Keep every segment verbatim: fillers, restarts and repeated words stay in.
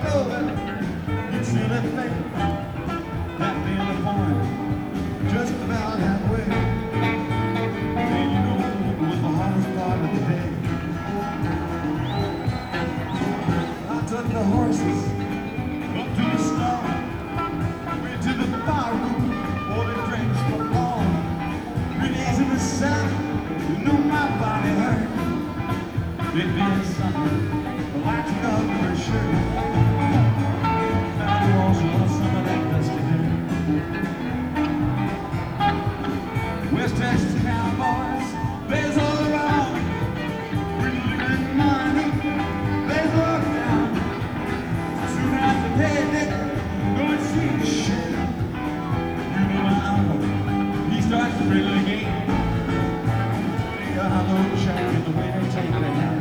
know that you'd still have faith. That being the point, just about halfway. And you know it was the hardest part of the day. I took the horses up to the stall, went to the bar room, ordered drinks for all. Three days in the sun, you know my body hurt. It did something like you got her shirt. Found you also on some of that dusty dirt. West Texas cowboys, there's all around. Bringing money, there's all down. Soon after payday, go and see the shit. You know my uncle, he starts to play the game. I know champion the way they take the hand.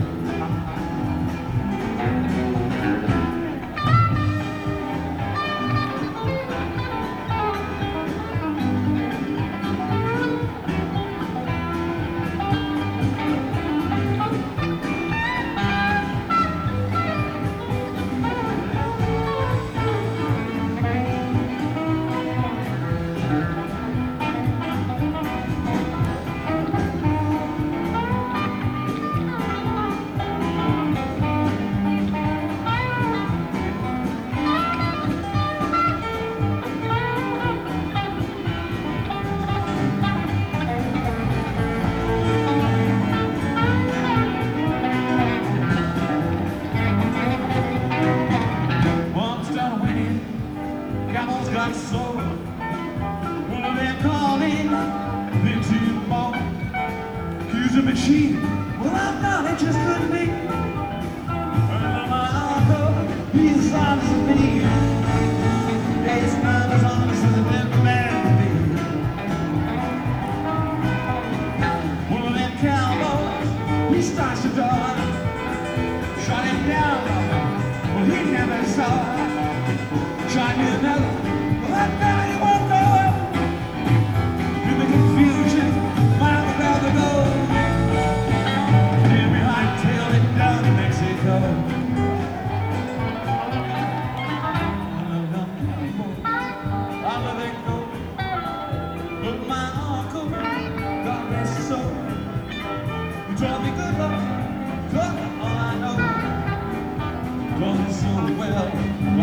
Cowboys got sold. One of them called in, then two more. Accused of cheating. Well, I thought it just couldn't be. Well, my uncle, he's honest as me. Yeah, he's not as honest as a dead man can be. One of them cowboys, he starts to die. Shot him down. Well, he never saw it. Tried me another, well, that guy he won't go up. In the confusion, miles about the goal. Then we hightailed it down to Mexico. I love them cowboys, I love their gold. But my uncle, God rest his soul, he taught me good luck, taught me all I know. Taught me so well.